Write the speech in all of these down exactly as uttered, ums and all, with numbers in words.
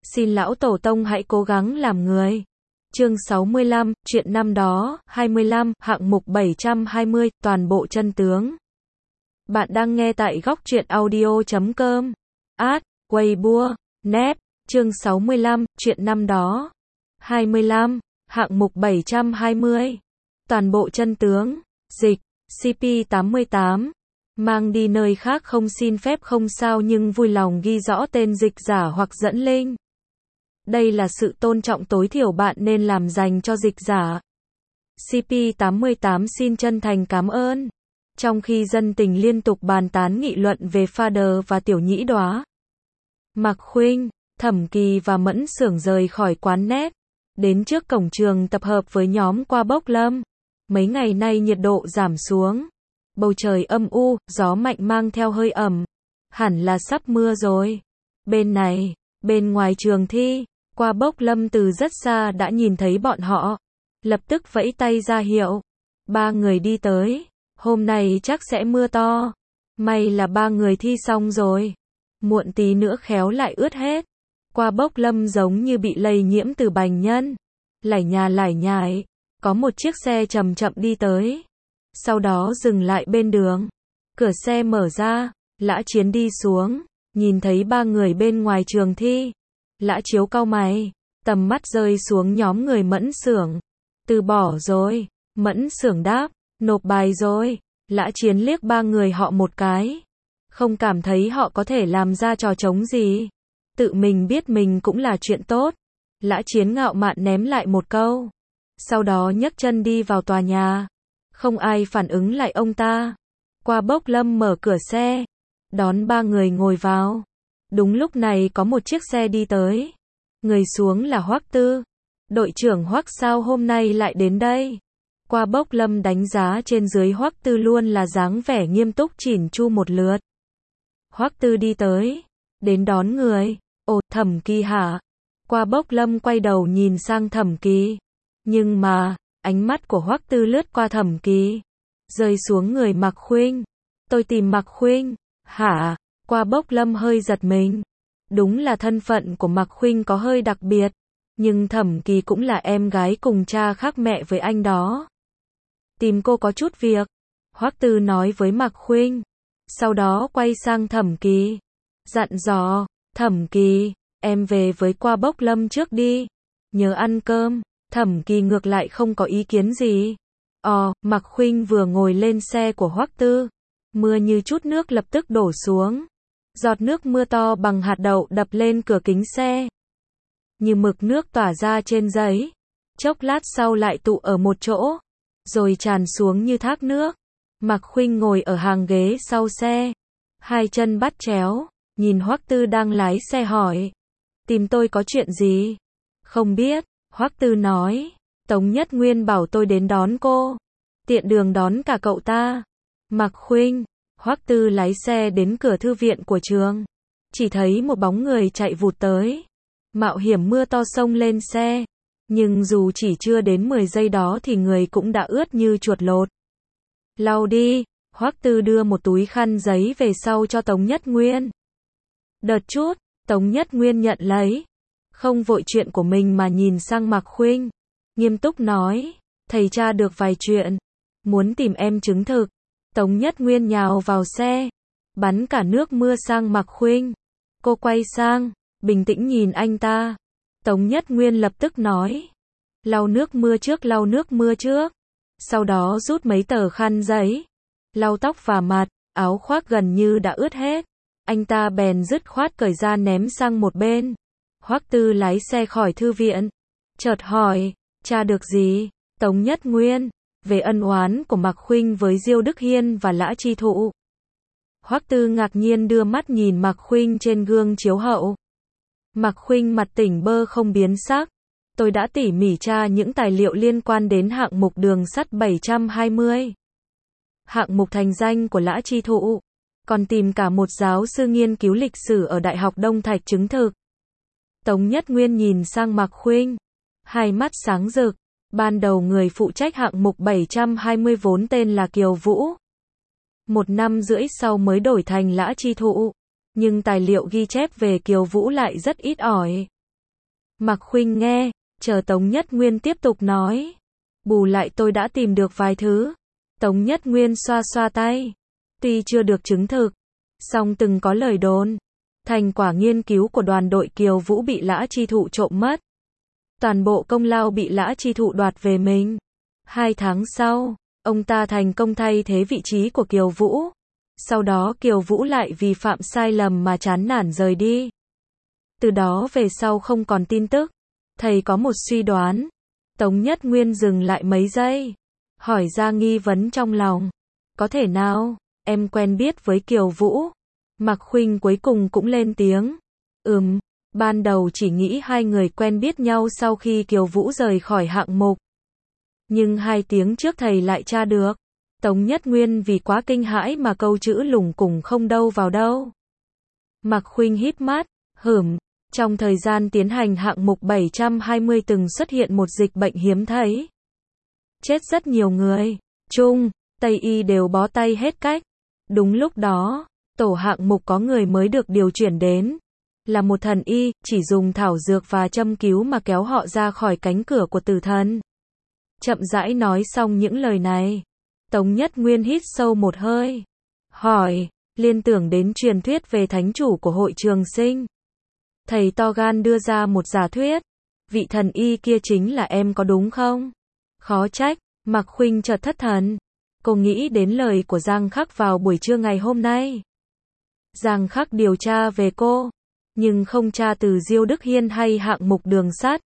Xin lão tổ tông hãy cố gắng làm người. Chương sáu mươi lăm, chuyện năm đó, hai mươi lăm, hạng mục bảy trăm hai mươi, toàn bộ chân tướng. Bạn đang nghe tại góc truyện audio chấm com. Ad, Weibo, Net, chương sáu mươi lăm, chuyện năm đó. hai mươi lăm, hạng mục bảy trăm hai mươi. Toàn bộ chân tướng, dịch, xê pê tám mươi tám. Mang đi nơi khác không xin phép không sao nhưng vui lòng ghi rõ tên dịch giả hoặc dẫn link. Đây là sự tôn trọng tối thiểu bạn nên làm dành cho dịch giả. xê pê tám mươi tám xin chân thành cảm ơn. Trong khi dân tình liên tục bàn tán nghị luận về Father và Tiểu Nhĩ Đóa, Mạc Khuynh, Thẩm Kỳ và Mẫn Xưởng rời khỏi quán net, đến trước cổng trường tập hợp với nhóm Qua Bốc Lâm. Mấy ngày nay nhiệt độ giảm xuống, bầu trời âm u, gió mạnh mang theo hơi ẩm, hẳn là sắp mưa rồi. Bên này, bên ngoài trường thi, Qua Bốc Lâm từ rất xa đã nhìn thấy bọn họ, lập tức vẫy tay ra hiệu. Ba người đi tới, hôm nay chắc sẽ mưa to. May là ba người thi xong rồi, muộn tí nữa khéo lại ướt hết. Qua Bốc Lâm giống như bị lây nhiễm từ bành nhân, lải nhà lải nhải. Có một chiếc xe chậm chậm đi tới, sau đó dừng lại bên đường. Cửa xe mở ra, Lã Chiến đi xuống, nhìn thấy ba người bên ngoài trường thi. Lã Chiếu cau mày, tầm mắt rơi xuống nhóm người Mẫn Xưởng. Từ bỏ rồi, Mẫn Xưởng đáp, nộp bài rồi. Lã Chiến liếc ba người họ một cái, không cảm thấy họ có thể làm ra trò trống gì. Tự mình biết mình cũng là chuyện tốt. Lã Chiến ngạo mạn ném lại một câu, sau đó nhấc chân đi vào tòa nhà. Không ai phản ứng lại ông ta. Qua Bốc Lâm mở cửa xe, đón ba người ngồi vào. Đúng lúc này có một chiếc xe đi tới. Người xuống là Hoắc Tư. Đội trưởng Hoắc sao hôm nay lại đến đây? Qua Bốc Lâm đánh giá trên dưới Hoắc Tư luôn là dáng vẻ nghiêm túc chỉn chu một lượt. Hoắc Tư đi tới, đến đón người. Ồ, Thẩm Kỳ hả? Qua Bốc Lâm quay đầu nhìn sang Thẩm Kỳ. Nhưng mà, ánh mắt của Hoắc Tư lướt qua Thẩm Kỳ, rơi xuống người Mạc Khuynh. Tôi tìm Mạc Khuynh. Hả? Qua Bốc Lâm hơi giật mình. Đúng là thân phận của Mạc Khuynh có hơi đặc biệt, nhưng Thẩm Kỳ cũng là em gái cùng cha khác mẹ với anh đó. Tìm cô có chút việc, Hoắc Tư nói với Mạc Khuynh. Sau đó quay sang Thẩm Kỳ, dặn dò, Thẩm Kỳ, em về với Qua Bốc Lâm trước đi, nhớ ăn cơm. Thẩm Kỳ ngược lại không có ý kiến gì. Ồ, Mạc Khuynh vừa ngồi lên xe của Hoắc Tư, mưa như chút nước lập tức đổ xuống. Giọt nước mưa to bằng hạt đậu đập lên cửa kính xe, như mực nước tỏa ra trên giấy, chốc lát sau lại tụ ở một chỗ, rồi tràn xuống như thác nước. Mạc Khuynh ngồi ở hàng ghế sau xe, hai chân bắt chéo, nhìn Hoắc Tư đang lái xe hỏi, tìm tôi có chuyện gì? Không biết. Hoắc Tư nói, Tống Nhất Nguyên bảo tôi đến đón cô, tiện đường đón cả cậu ta. Mạc Khuynh, Hoắc Tư lái xe đến cửa thư viện của trường, chỉ thấy một bóng người chạy vụt tới, mạo hiểm mưa to xông lên xe, nhưng dù chỉ chưa đến mười giây đó thì người cũng đã ướt như chuột lột. Lau đi. Hoắc Tư đưa một túi khăn giấy về sau cho Tống Nhất Nguyên. Đợt chút, Tống Nhất Nguyên nhận lấy, không vội chuyện của mình mà nhìn sang Mạc Khuynh, nghiêm túc nói, thầy tra được vài chuyện, muốn tìm em chứng thực. Tống Nhất Nguyên nhào vào xe, bắn cả nước mưa sang Mạc Khuynh. Cô quay sang, bình tĩnh nhìn anh ta. Tống Nhất Nguyên lập tức nói, lau nước mưa trước, lau nước mưa trước. Sau đó rút mấy tờ khăn giấy, lau tóc và mặt, áo khoác gần như đã ướt hết. Anh ta bèn dứt khoát cởi ra ném sang một bên. Hoắc Tư lái xe khỏi thư viện, chợt hỏi, tra được gì? Tống Nhất Nguyên, về ân oán của Mạc Khuynh với Diêu Đức Hiên và Lã Chi Thụ. Hoắc Tư ngạc nhiên đưa mắt nhìn Mạc Khuynh trên gương chiếu hậu. Mạc Khuynh mặt tỉnh bơ không biến sắc. Tôi đã tỉ mỉ tra những tài liệu liên quan đến hạng mục đường sắt bảy trăm hai mươi. Hạng mục thành danh của Lã Chi Thụ, còn tìm cả một giáo sư nghiên cứu lịch sử ở Đại học Đông Thạch chứng thực. Tống Nhất Nguyên nhìn sang Mạc Khuynh, hai mắt sáng rực. Ban đầu người phụ trách hạng mục bảy trăm hai mươi vốn tên là Kiều Vũ. Một năm rưỡi sau mới đổi thành Lã Chi Thụ. Nhưng tài liệu ghi chép về Kiều Vũ lại rất ít ỏi. Mạc Khuynh nghe, chờ Tống Nhất Nguyên tiếp tục nói. Bù lại tôi đã tìm được vài thứ. Tống Nhất Nguyên xoa xoa tay. Tuy chưa được chứng thực, song từng có lời đồn. Thành quả nghiên cứu của đoàn đội Kiều Vũ bị Lã Chi Thụ trộm mất. Toàn bộ công lao bị Lã Chi Thụ đoạt về mình. Hai tháng sau, ông ta thành công thay thế vị trí của Kiều Vũ. Sau đó Kiều Vũ lại vì phạm sai lầm mà chán nản rời đi. Từ đó về sau không còn tin tức. Thầy có một suy đoán. Tống Nhất Nguyên dừng lại mấy giây. Hỏi ra nghi vấn trong lòng. Có thể nào, em quen biết với Kiều Vũ? Mạc Khuynh cuối cùng cũng lên tiếng. Ừm, ban đầu chỉ nghĩ hai người quen biết nhau sau khi Kiều Vũ rời khỏi hạng mục. Nhưng hai tiếng trước thầy lại tra được. Tống Nhất Nguyên vì quá kinh hãi mà câu chữ lủng củng không đâu vào đâu. Mạc Khuynh híp mắt, hửm, trong thời gian tiến hành hạng mục bảy trăm hai mươi từng xuất hiện một dịch bệnh hiếm thấy. Chết rất nhiều người, Trung, Tây y đều bó tay hết cách. Đúng lúc đó, tổ hạng mục có người mới được điều chuyển đến. Là một thần y, chỉ dùng thảo dược và châm cứu mà kéo họ ra khỏi cánh cửa của tử thần. Chậm rãi nói xong những lời này. Tống Nhất Nguyên hít sâu một hơi. Hỏi, liên tưởng đến truyền thuyết về thánh chủ của hội trường sinh. Thầy to gan đưa ra một giả thuyết. Vị thần y kia chính là em có đúng không? Khó trách, Mạc Khuynh chợt thất thần. Cô nghĩ đến lời của Giang Khắc vào buổi trưa ngày hôm nay. Giang Khắc điều tra về cô, nhưng không tra từ Diêu Đức Hiên hay hạng mục đường sắt,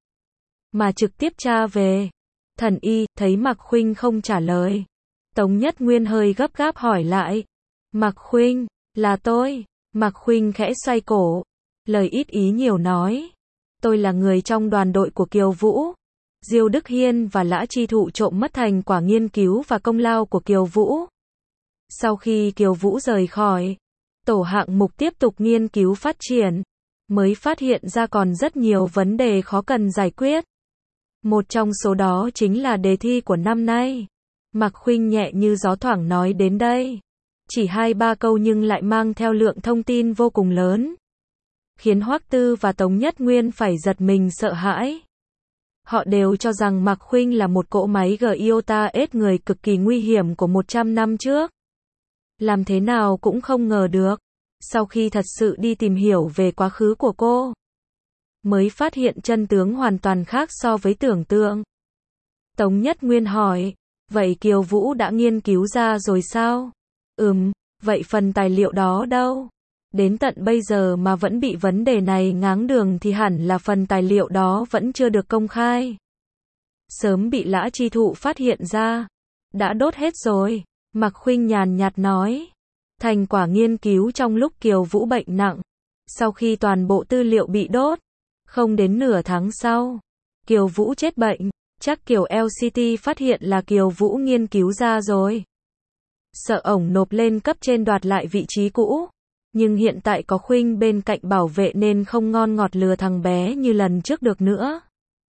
mà trực tiếp tra về thần y. Thấy Mạc Khuynh không trả lời, Tống Nhất Nguyên hơi gấp gáp hỏi lại. Mạc Khuynh, là tôi. Mạc Khuynh khẽ xoay cổ, lời ít ý nhiều nói. Tôi là người trong đoàn đội của Kiều Vũ. Diêu Đức Hiên và Lã Chi Thụ trộm mất thành quả nghiên cứu và công lao của Kiều Vũ. Sau khi Kiều Vũ rời khỏi, tổ hạng mục tiếp tục nghiên cứu phát triển, mới phát hiện ra còn rất nhiều vấn đề khó cần giải quyết. Một trong số đó chính là đề thi của năm nay. Mạc Khuynh nhẹ như gió thoảng nói đến đây. Chỉ hai ba câu nhưng lại mang theo lượng thông tin vô cùng lớn. Khiến Hoắc Tư và Tống Nhất Nguyên phải giật mình sợ hãi. Họ đều cho rằng Mạc Khuynh là một cỗ máy Giota ết người cực kỳ nguy hiểm của một trăm năm trước. Làm thế nào cũng không ngờ được. Sau khi thật sự đi tìm hiểu về quá khứ của cô, mới phát hiện chân tướng hoàn toàn khác so với tưởng tượng. Tống Nhất Nguyên hỏi, vậy Kiều Vũ đã nghiên cứu ra rồi sao? Ừm, vậy phần tài liệu đó đâu? Đến tận bây giờ mà vẫn bị vấn đề này ngáng đường thì hẳn là phần tài liệu đó vẫn chưa được công khai. Sớm bị Lã Chi Thụ phát hiện ra. Đã đốt hết rồi. Mạc Khuynh nhàn nhạt nói. Thành quả nghiên cứu trong lúc Kiều Vũ bệnh nặng. Sau khi toàn bộ tư liệu bị đốt, không đến nửa tháng sau, Kiều Vũ chết bệnh. Chắc Kiều lờ xê tê phát hiện là Kiều Vũ nghiên cứu ra rồi. Sợ ổng nộp lên cấp trên đoạt lại vị trí cũ. Nhưng hiện tại có Khuynh bên cạnh bảo vệ nên không ngon ngọt lừa thằng bé như lần trước được nữa.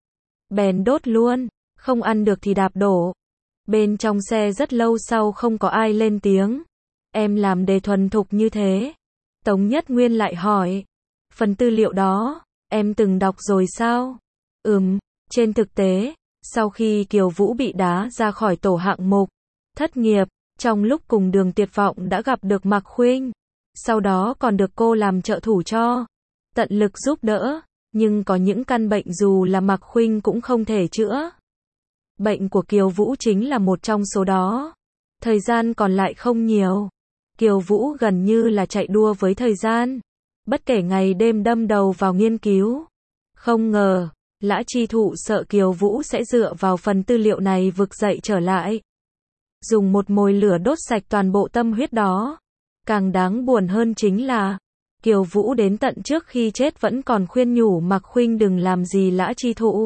Bèn đốt luôn, không ăn được thì đạp đổ. Bên trong xe rất lâu sau không có ai lên tiếng. Em làm đề thuần thục như thế. Tống Nhất Nguyên lại hỏi. Phần tư liệu đó, em từng đọc rồi sao? Ừm, trên thực tế, sau khi Kiều Vũ bị đá ra khỏi tổ hạng mục, thất nghiệp, trong lúc cùng đường tuyệt vọng đã gặp được Mạc Khuynh. Sau đó còn được cô làm trợ thủ cho, tận lực giúp đỡ, nhưng có những căn bệnh dù là Mạc Khuynh cũng không thể chữa. Bệnh của Kiều Vũ chính là một trong số đó. Thời gian còn lại không nhiều. Kiều Vũ gần như là chạy đua với thời gian. Bất kể ngày đêm đâm đầu vào nghiên cứu. Không ngờ, Lã Chi Thụ sợ Kiều Vũ sẽ dựa vào phần tư liệu này vực dậy trở lại. Dùng một mồi lửa đốt sạch toàn bộ tâm huyết đó. Càng đáng buồn hơn chính là, Kiều Vũ đến tận trước khi chết vẫn còn khuyên nhủ Mạc Khuynh đừng làm gì Lã Chi Thụ.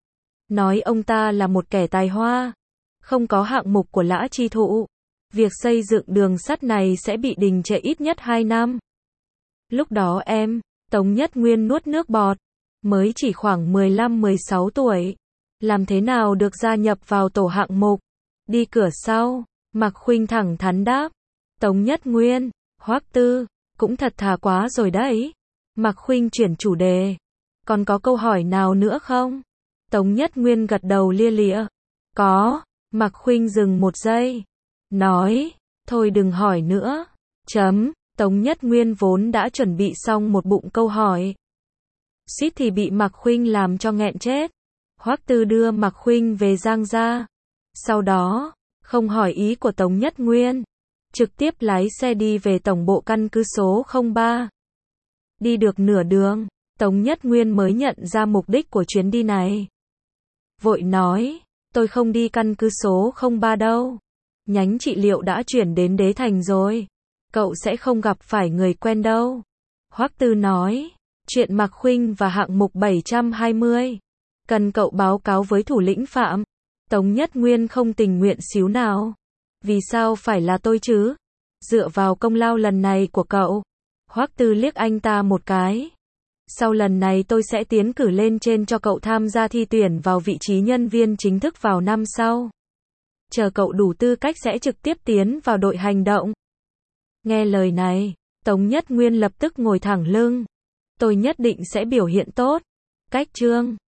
Nói ông ta là một kẻ tài hoa. Không có hạng mục của Lã Chi Thụ, việc xây dựng đường sắt này sẽ bị đình trệ ít nhất hai năm. Lúc đó em, Tống Nhất Nguyên nuốt nước bọt, mới chỉ khoảng mười lăm mười sáu tuổi. Làm thế nào được gia nhập vào tổ hạng mục? Đi cửa sau, Mạc Khuynh thẳng thắn đáp. Tống Nhất Nguyên, Hoắc Tư, cũng thật thà quá rồi đấy. Mạc Khuynh chuyển chủ đề. Còn có câu hỏi nào nữa không? Tống Nhất Nguyên gật đầu lia lịa. Có. Mạc Khuynh dừng một giây. Nói. Thôi đừng hỏi nữa. Chấm. Tống Nhất Nguyên vốn đã chuẩn bị xong một bụng câu hỏi. Suýt thì bị Mạc Khuynh làm cho nghẹn chết. Hoắc Tư đưa Mạc Khuynh về Giang gia. Sau đó, không hỏi ý của Tống Nhất Nguyên, trực tiếp lái xe đi về tổng bộ căn cứ số không ba. Đi được nửa đường, Tống Nhất Nguyên mới nhận ra mục đích của chuyến đi này. Vội nói, tôi không đi căn cứ số không ba đâu. Nhánh trị liệu đã chuyển đến Đế Thành rồi. Cậu sẽ không gặp phải người quen đâu. Hoắc Tư nói, chuyện Mạc Khuynh và hạng mục bảy trăm hai mươi. Cần cậu báo cáo với thủ lĩnh Phạm. Tống Nhất Nguyên không tình nguyện xíu nào. Vì sao phải là tôi chứ? Dựa vào công lao lần này của cậu. Hoắc Tư liếc anh ta một cái. Sau lần này tôi sẽ tiến cử lên trên cho cậu tham gia thi tuyển vào vị trí nhân viên chính thức vào năm sau. Chờ cậu đủ tư cách sẽ trực tiếp tiến vào đội hành động. Nghe lời này, Tống Nhất Nguyên lập tức ngồi thẳng lưng. Tôi nhất định sẽ biểu hiện tốt. Cách chương